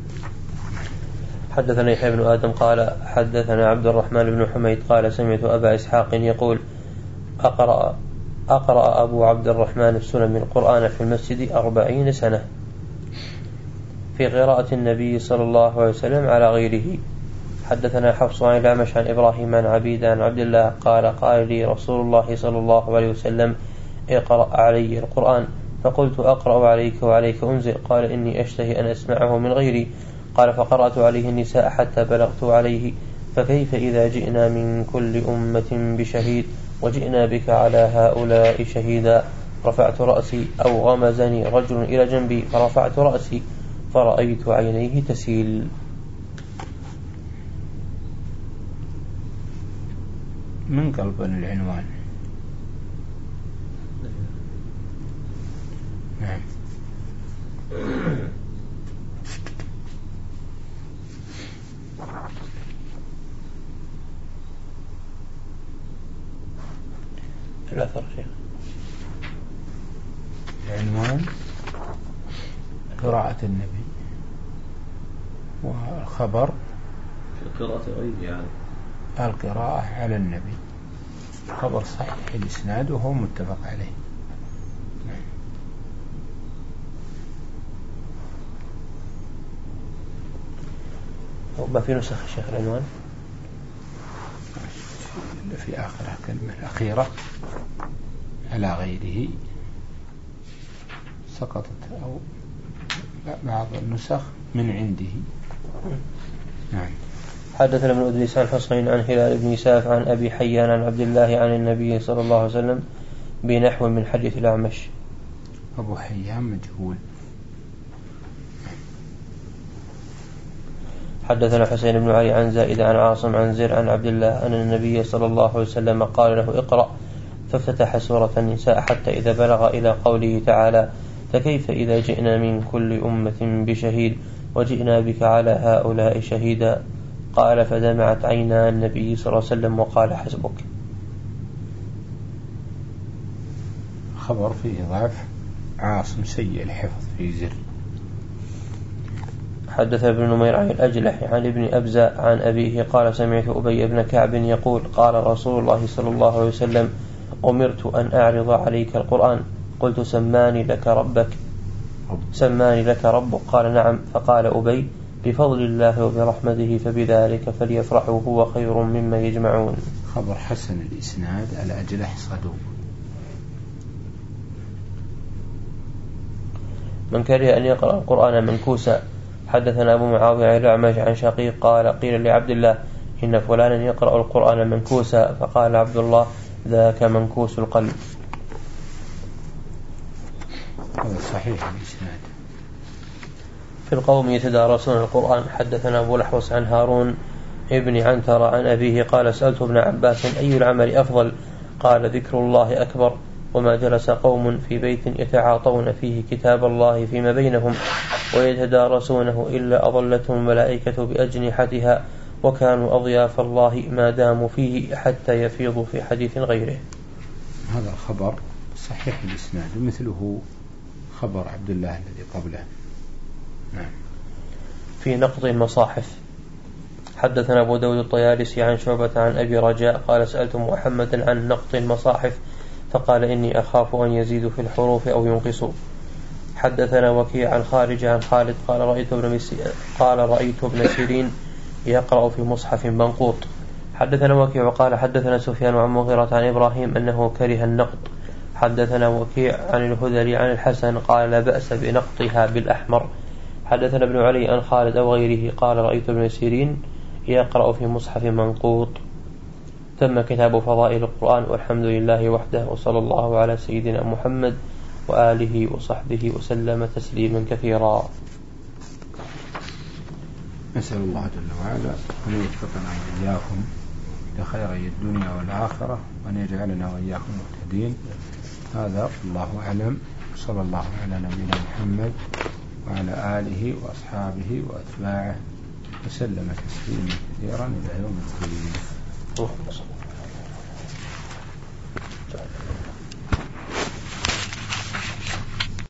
حدثنا يحيى بن آدم قال حدثنا عبد الرحمن بن حميد قال سمعت أبا إسحاق يقول أقرأ أقرأ أبو عبد الرحمن السلمي القرآن في المسجد أربعين سنة في قراءة النبي صلى الله عليه وسلم على غيره. حدثنا حفص عن الأعمش عن إبراهيم عن عبيد عن عبد الله قال قال لي رسول الله صلى الله عليه وسلم اقرأ علي القرآن. فقلت أقرأ عليك وعليك أنزل. قال إني أشتهي أن أسمعه من غيري. قال فقرأت عليه النساء حتى بلغت عليه فكيف إذا جئنا من كل أمة بشهيد وجئنا بك على هؤلاء شهيدا. رفعت رأسي أو غمزني رجل إلى جنبي فرفعت رأسي فرأيت عينيه تسيل. من قلب العنوان. نعم. الأثر شيخ. العنوان قراءة النبي والخبر في قراءة غيره يعني القراءة على النبي. خبر صحيح الإسناد وهو متفق عليه. ما في نسخ شيخ العنوان في آخرها كلمة الأخيرة على غيره سقطت أو بعض النسخ من عنده. نعم. حدثنا ابن أدريس عن حسين عن هلال بن ساف عن أبي حيان عن عبد الله عن النبي صلى الله عليه وسلم بنحو من حديث الأعمش. أبو حيان مجهول. حدثنا حسين بن علي عن زائد عن عاصم عن زر عن عبد الله أن النبي صلى الله عليه وسلم قال له اقرأ، فافتتح سورة النساء حتى إذا بلغ إلى قوله تعالى فكيف إذا جئنا من كل أمة بشهيد وجئنا بك على هؤلاء شهيدا، قال فدمعت عينا النبي صلى الله عليه وسلم وقال حسبك. خبر فيه ضعف، عاصم سيء الحفظ في زر. حدث ابن نمير عن الأجلح عن ابن أبزة عن أبيه قال سمعت أبي بن كعب يقول قال رسول الله صلى الله عليه وسلم أمرت أن أعرض عليك القرآن، قلت سماني لك ربك سماني لك ربك قال نعم، فقال أبي بفضل الله وبرحمته فبذلك فليفرحوا هو خير مما يجمعون. خبر حسن الإسناد الأجلح صدوق. من كره أن يقرأ القرآن منكوسا. حدثنا أبو معاوية الأعمش عن شقيق قال قيل لعبد الله إن فلانا يقرأ القرآن منكوسا، فقال عبد الله ذاك منكوس القلب. هذا صحيح الإسناد. في القوم يتدارسون القرآن. حدثنا أبو الأحوص عن هارون ابن عنتر عن أبيه قال سألت ابن عباس أي العمل أفضل، قال ذكر الله أكبر، وما جلس قوم في بيت يتعاطون فيه كتاب الله فيما بينهم ويتدارسونه إلا أضلتهم الملائكة بأجنحتها وكانوا أضياف الله ما داموا فيه حتى يفيضوا في حديث غيره. هذا الخبر صحيح الإسناد ومثله خبر عبد الله الذي قبله. نعم. في نقض المصاحف. حدثنا أبو داود الطيالسي عن شعبة عن أبي رجاء قال سألت محمدا عن نقض المصاحف فقال إني أخاف أن يزيدوا في الحروف أو ينقصوا. حدثنا وكيع عن خارج عن خالد قال رأيت ابن قال رأيت ابن سيرين يقرأ في مصحف منقوط. حدثنا وكيع وقال حدثنا سفيان عن مغيرة عن إبراهيم أنه كره النقض. حدثنا وكيع عن الهذلي عن الحسن قال لا بأس بنقطها بالأحمر. حدثنا ابن علي عن خالد أو غيره قال رأيت ابن سيرين يقرأ في مصحف منقوط. تم كتاب فضائل القرآن، والحمد لله وحده، وصلى الله على سيدنا محمد وآله وصحبه وسلم تسليما كثيرا. نسأل الله جل وعلا أن يوفقنا وإياكم لخيري الدنيا والآخرة وأن يجعلنا وإياكم مهتدين. هذا الله أعلم. صلى الله على نبينا محمد وعلى آله وأصحابه وأتباعه وسلم تسليما كثيرا إلى يوم الدين.